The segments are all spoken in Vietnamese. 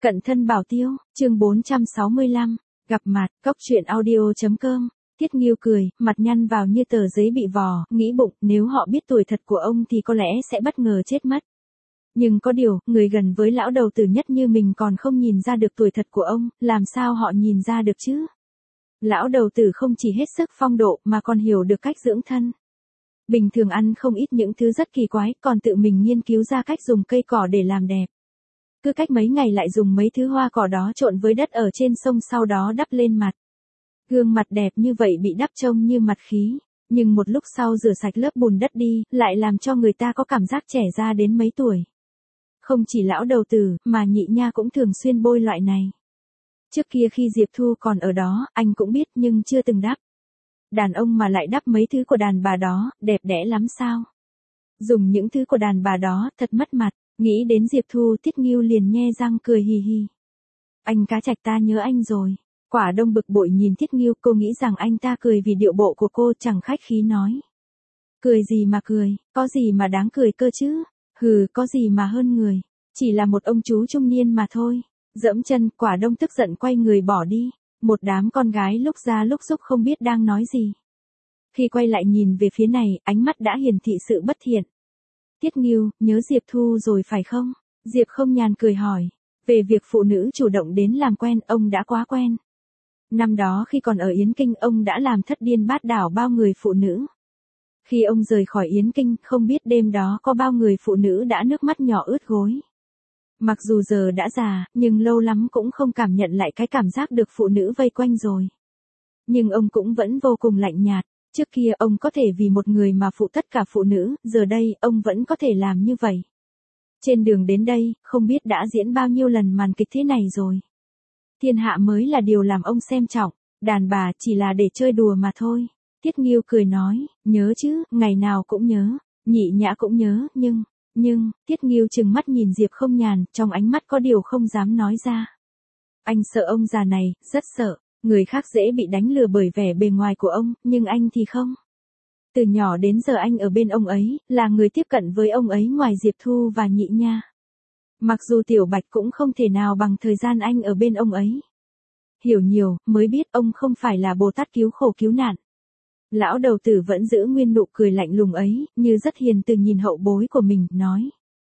Cận thân bảo tiêu, chương 465, gặp mặt, cốc truyện audio.com. Tiết Nghiêu cười, mặt nhăn vào như tờ giấy bị vò, nghĩ bụng, nếu họ biết tuổi thật của ông thì có lẽ sẽ bất ngờ chết mất. Nhưng có điều, người gần với lão đầu tử nhất như mình còn không nhìn ra được tuổi thật của ông, làm sao họ nhìn ra được chứ? Lão đầu tử không chỉ hết sức phong độ mà còn hiểu được cách dưỡng thân. Bình thường ăn không ít những thứ rất kỳ quái, còn tự mình nghiên cứu ra cách dùng cây cỏ để làm đẹp. Cứ cách mấy ngày lại dùng mấy thứ hoa cỏ đó trộn với đất ở trên sông sau đó đắp lên mặt. Gương mặt đẹp như vậy bị đắp trông như mặt khí, nhưng một lúc sau rửa sạch lớp bùn đất đi, lại làm cho người ta có cảm giác trẻ ra đến mấy tuổi. Không chỉ lão đầu tử, mà nhị nha cũng thường xuyên bôi loại này. Trước kia khi Diệp Thu còn ở đó, anh cũng biết nhưng chưa từng đắp. Đàn ông mà lại đắp mấy thứ của đàn bà đó, đẹp đẽ lắm sao? Dùng những thứ của đàn bà đó, thật mất mặt. Nghĩ đến Diệp Thu, Tiết Nghiêu liền nhe răng cười hì hì. Anh cá trạch, ta nhớ anh rồi. Quả Đông bực bội nhìn Tiết Nghiêu, cô nghĩ rằng anh ta cười vì điệu bộ của cô, chẳng khách khí nói. Cười gì mà cười, có gì mà đáng cười cơ chứ? Hừ, có gì mà hơn người, chỉ là một ông chú trung niên mà thôi. Dẫm chân, Quả Đông tức giận quay người bỏ đi. Một đám con gái lúc ra lúc xúc không biết đang nói gì. Khi quay lại nhìn về phía này, ánh mắt đã hiển thị sự bất thiện. Tiết Nghiêu, nhớ Diệp Thu rồi phải không? Diệp Không Nhàn cười hỏi. Về việc phụ nữ chủ động đến làm quen, ông đã quá quen. Năm đó khi còn ở Yến Kinh, ông đã làm thất điên bát đảo bao người phụ nữ. Khi ông rời khỏi Yến Kinh, không biết đêm đó có bao người phụ nữ đã nước mắt nhỏ ướt gối. Mặc dù giờ đã già, nhưng lâu lắm cũng không cảm nhận lại cái cảm giác được phụ nữ vây quanh rồi. Nhưng ông cũng vẫn vô cùng lạnh nhạt. Trước kia ông có thể vì một người mà phụ tất cả phụ nữ, giờ đây ông vẫn có thể làm như vậy. Trên đường đến đây, không biết đã diễn bao nhiêu lần màn kịch thế này rồi. Thiên hạ mới là điều làm ông xem trọng, đàn bà chỉ là để chơi đùa mà thôi. Tiết Nghiêu cười nói, nhớ chứ, ngày nào cũng nhớ, nhị nhã cũng nhớ, nhưng, Tiết Nghiêu trừng mắt nhìn Diệp Không Nhàn, trong ánh mắt có điều không dám nói ra. Anh sợ ông già này, rất sợ. Người khác dễ bị đánh lừa bởi vẻ bề ngoài của ông, nhưng anh thì không. Từ nhỏ đến giờ anh ở bên ông ấy, là người tiếp cận với ông ấy ngoài Diệp Thu và nhị nha. Mặc dù Tiểu Bạch cũng không thể nào bằng thời gian anh ở bên ông ấy. Hiểu nhiều, mới biết ông không phải là Bồ Tát cứu khổ cứu nạn. Lão đầu tử vẫn giữ nguyên nụ cười lạnh lùng ấy, như rất hiền từ nhìn hậu bối của mình, nói.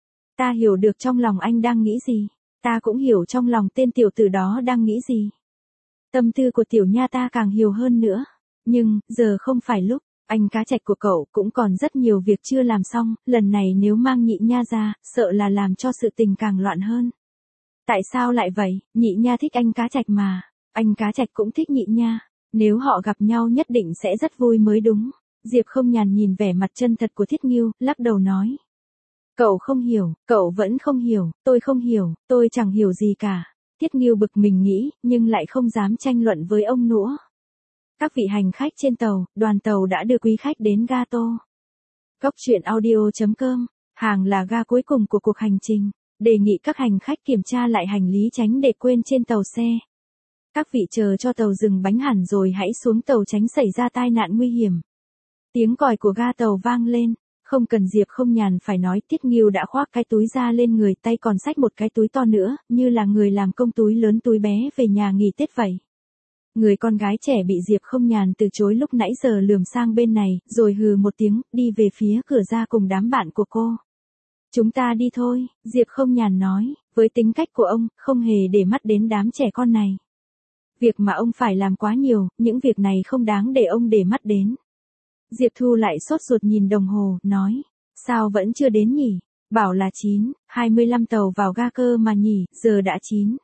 Ta hiểu được trong lòng anh đang nghĩ gì, ta cũng hiểu trong lòng tên tiểu tử đó đang nghĩ gì. Tâm tư của tiểu nha ta càng hiểu hơn nữa. Nhưng, giờ không phải lúc, anh cá trạch của cậu cũng còn rất nhiều việc chưa làm xong, lần này nếu mang nhị nha ra, sợ là làm cho sự tình càng loạn hơn. Tại sao lại vậy, nhị nha thích anh cá trạch mà, anh cá trạch cũng thích nhị nha, nếu họ gặp nhau nhất định sẽ rất vui mới đúng. Diệp Không Nhàn nhìn vẻ mặt chân thật của Thiết Nghiêu, lắc đầu nói. Cậu không hiểu, cậu vẫn không hiểu, tôi không hiểu, tôi chẳng hiểu gì cả. Tiết Nghiêu bực mình nghĩ, nhưng lại không dám tranh luận với ông nữa. Các vị hành khách trên tàu, đoàn tàu đã đưa quý khách đến ga Tô. Cốc truyện audio.com, hàng là ga cuối cùng của cuộc hành trình. Đề nghị các hành khách kiểm tra lại hành lý tránh để quên trên tàu xe. Các vị chờ cho tàu dừng bánh hẳn rồi hãy xuống tàu tránh xảy ra tai nạn nguy hiểm. Tiếng còi của ga tàu vang lên. Không cần Diệp Không Nhàn phải nói, Tiết Nghiêu đã khoác cái túi ra lên người, tay còn xách một cái túi to nữa, như là người làm công túi lớn túi bé về nhà nghỉ Tết vậy. Người con gái trẻ bị Diệp Không Nhàn từ chối lúc nãy giờ lườm sang bên này, rồi hừ một tiếng, đi về phía cửa ra cùng đám bạn của cô. Chúng ta đi thôi, Diệp Không Nhàn nói, với tính cách của ông, không hề để mắt đến đám trẻ con này. Việc mà ông phải làm quá nhiều, những việc này không đáng để ông để mắt đến. Diệp Thu lại sốt ruột nhìn đồng hồ, nói, sao vẫn chưa đến nhỉ? Bảo là 9:25 tàu vào ga cơ mà nhỉ, giờ đã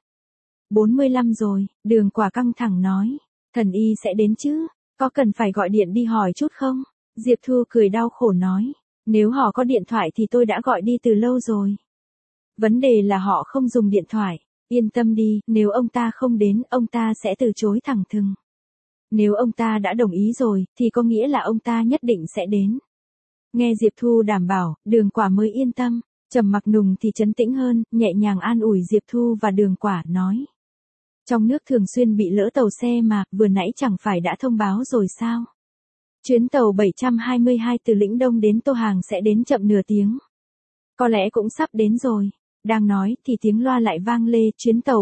9:45 rồi. Đường Quả căng thẳng nói, thần y sẽ đến chứ, có cần phải gọi điện đi hỏi chút không? Diệp Thu cười đau khổ nói, nếu họ có điện thoại thì tôi đã gọi đi từ lâu rồi. Vấn đề là họ không dùng điện thoại, yên tâm đi, nếu ông ta không đến, ông ta sẽ từ chối thẳng thừng. Nếu ông ta đã đồng ý rồi, thì có nghĩa là ông ta nhất định sẽ đến. Nghe Diệp Thu đảm bảo, Đường Quả mới yên tâm. Trầm Mặc Nùng thì trấn tĩnh hơn, nhẹ nhàng an ủi Diệp Thu và Đường Quả, nói. Trong nước thường xuyên bị lỡ tàu xe mà, vừa nãy chẳng phải đã thông báo rồi sao? Chuyến tàu 722 từ Lĩnh Đông đến Tô Hàng sẽ đến chậm nửa tiếng. Có lẽ cũng sắp đến rồi. Đang nói thì tiếng loa lại vang lê, chuyến tàu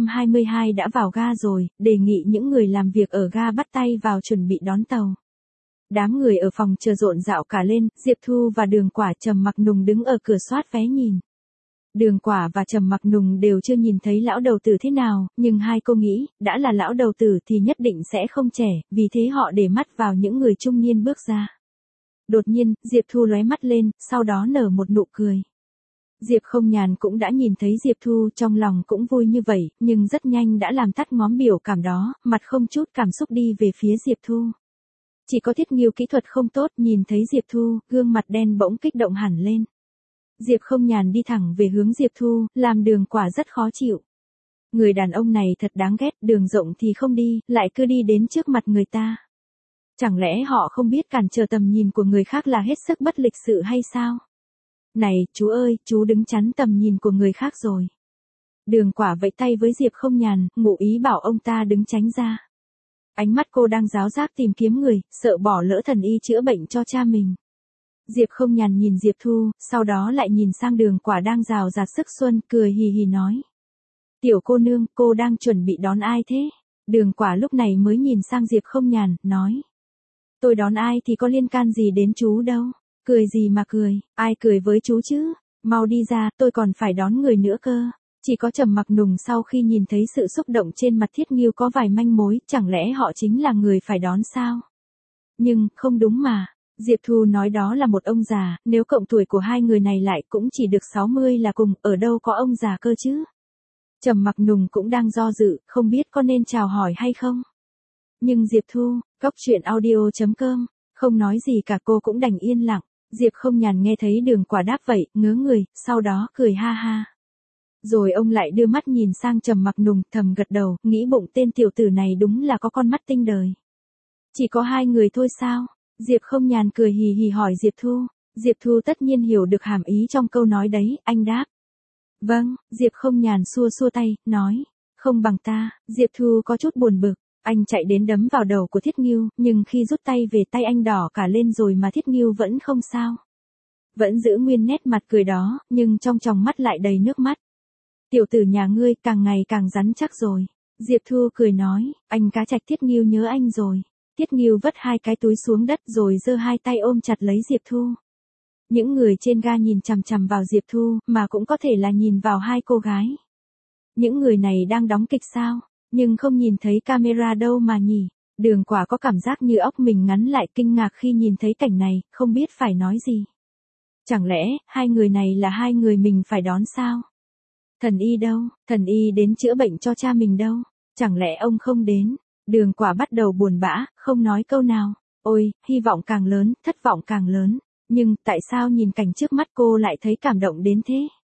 722 đã vào ga rồi, đề nghị những người làm việc ở ga bắt tay vào chuẩn bị đón tàu. Đám người ở phòng chờ rộn rạo cả lên, Diệp Thu và Đường Quả Trầm Mặc Nùng đứng ở cửa soát vé nhìn. Đường Quả và Trầm Mặc Nùng đều chưa nhìn thấy lão đầu tử thế nào, nhưng hai cô nghĩ, đã là lão đầu tử thì nhất định sẽ không trẻ, vì thế họ để mắt vào những người trung niên bước ra. Đột nhiên, Diệp Thu lóe mắt lên, sau đó nở một nụ cười. Diệp Không Nhàn cũng đã nhìn thấy Diệp Thu, trong lòng cũng vui như vậy, nhưng rất nhanh đã làm tắt ngóm biểu cảm đó, mặt không chút cảm xúc đi về phía Diệp Thu. Chỉ có Thiết Nghiêu kỹ thuật không tốt, nhìn thấy Diệp Thu, gương mặt đen bỗng kích động hẳn lên. Diệp Không Nhàn đi thẳng về hướng Diệp Thu, làm Đường Quả rất khó chịu. Người đàn ông này thật đáng ghét, đường rộng thì không đi, lại cứ đi đến trước mặt người ta. Chẳng lẽ họ không biết cản trở tầm nhìn của người khác là hết sức bất lịch sự hay sao? Này, chú ơi, chú đứng chắn tầm nhìn của người khác rồi. Đường Quả vẫy tay với Diệp Không Nhàn, ngụ ý bảo ông ta đứng tránh ra. Ánh mắt cô đang ráo rác tìm kiếm người, sợ bỏ lỡ thần y chữa bệnh cho cha mình. Diệp Không Nhàn nhìn Diệp Thu, sau đó lại nhìn sang Đường Quả đang rào rạt sức xuân, cười hì hì nói. Tiểu cô nương, cô đang chuẩn bị đón ai thế? Đường Quả lúc này mới nhìn sang Diệp Không Nhàn, nói. Tôi đón ai thì có liên can gì đến chú đâu. Cười gì mà cười, ai cười với chú chứ? Mau đi ra, tôi còn phải đón người nữa cơ. Chỉ có Trầm Mặc Nùng sau khi nhìn thấy sự xúc động trên mặt Thiết Nghiêu có vài manh mối, chẳng lẽ họ chính là người phải đón sao? Nhưng, không đúng mà. Diệp Thu nói đó là một ông già, nếu cộng tuổi của hai người này lại cũng chỉ được 60 là cùng, ở đâu có ông già cơ chứ? Trầm Mặc Nùng cũng đang do dự, không biết có nên chào hỏi hay không. Nhưng Diệp Thu, coctruyện.audio.com, không nói gì cả, cô cũng đành yên lặng. Diệp Không Nhàn nghe thấy Đường Quả đáp vậy, ngớ người, sau đó cười ha ha. Rồi ông lại đưa mắt nhìn sang Trầm Mặc Nùng, thầm gật đầu, nghĩ bụng tên tiểu tử này đúng là có con mắt tinh đời. Chỉ có hai người thôi sao? Diệp Không Nhàn cười hì hì hỏi Diệp Thu. Diệp Thu tất nhiên hiểu được hàm ý trong câu nói đấy, anh đáp. Vâng, Diệp Không Nhàn xua xua tay, nói. Không bằng ta. Diệp Thu có chút buồn bực. Anh chạy đến đấm vào đầu của Thiết Nghiêu, nhưng khi rút tay về tay anh đỏ cả lên rồi mà Thiết Nghiêu vẫn không sao. Vẫn giữ nguyên nét mặt cười đó, nhưng trong tròng mắt lại đầy nước mắt. Tiểu tử nhà ngươi càng ngày càng rắn chắc rồi. Diệp Thu cười nói, anh cá trạch Thiết Nghiêu nhớ anh rồi. Thiết Nghiêu vất hai cái túi xuống đất rồi giơ hai tay ôm chặt lấy Diệp Thu. Những người trên ga nhìn chằm chằm vào Diệp Thu, mà cũng có thể là nhìn vào hai cô gái. Những người này đang đóng kịch sao? Nhưng không nhìn thấy camera đâu mà nhỉ. Đường Quả có cảm giác như óc mình ngắn lại, kinh ngạc khi nhìn thấy cảnh này, không biết phải nói gì. Chẳng lẽ, hai người này là hai người mình phải đón sao? Thần y đâu? Thần y đến chữa bệnh cho cha mình đâu? Chẳng lẽ ông không đến? Đường Quả bắt đầu buồn bã, không nói câu nào. Ôi, hy vọng càng lớn, thất vọng càng lớn. Nhưng, tại sao nhìn cảnh trước mắt cô lại thấy cảm động đến thế?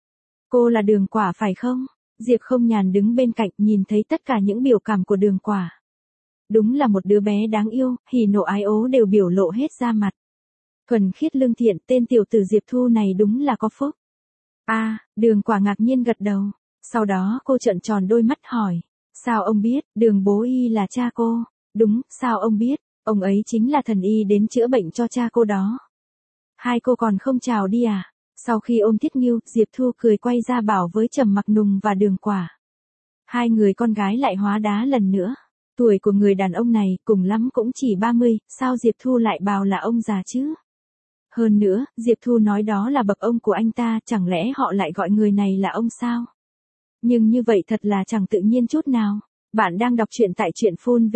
Cô là Đường Quả phải không? Diệp Không Nhàn đứng bên cạnh nhìn thấy tất cả những biểu cảm của Đường Quả. Đúng là một đứa bé đáng yêu, hỉ nộ ái ố đều biểu lộ hết ra mặt. Thuần khiết lương thiện, tên tiểu tử Diệp Thu này đúng là có phúc. Đường Quả ngạc nhiên gật đầu. Sau đó cô trợn tròn đôi mắt hỏi. Sao ông biết, Đường bố y là cha cô? Đúng, sao ông biết, ông ấy chính là thần y đến chữa bệnh cho cha cô đó. Hai cô còn không chào đi à? Sau khi ôm Thiết Nghiêu, Diệp Thu cười quay ra bảo với Trầm Mặc Nùng và Đường Quả. Hai người con gái lại hóa đá lần nữa. Tuổi của người đàn ông này cùng lắm cũng chỉ 30, sao Diệp Thu lại bảo là ông già chứ? Hơn nữa, Diệp Thu nói đó là bậc ông của anh ta, chẳng lẽ họ lại gọi người này là ông sao? Nhưng như vậy thật là chẳng tự nhiên chút nào. Bạn đang đọc truyện tại truyện phun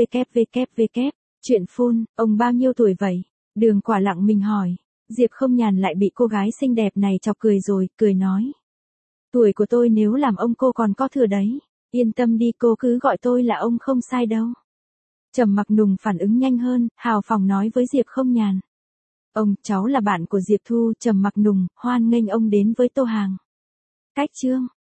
www. Truyện phun, ông bao nhiêu tuổi vậy? Đường Quả lặng mình hỏi. Diệp Không Nhàn lại bị cô gái xinh đẹp này chọc cười rồi, cười nói. Tuổi của tôi nếu làm ông cô còn có thừa đấy. Yên tâm đi, cô cứ gọi tôi là ông không sai đâu. Trầm Mặc Nùng phản ứng nhanh hơn, hào phóng nói với Diệp Không Nhàn. Ông, cháu là bạn của Diệp Thu. Trầm Mặc Nùng, hoan nghênh ông đến với Tô Hàng. Cách chương.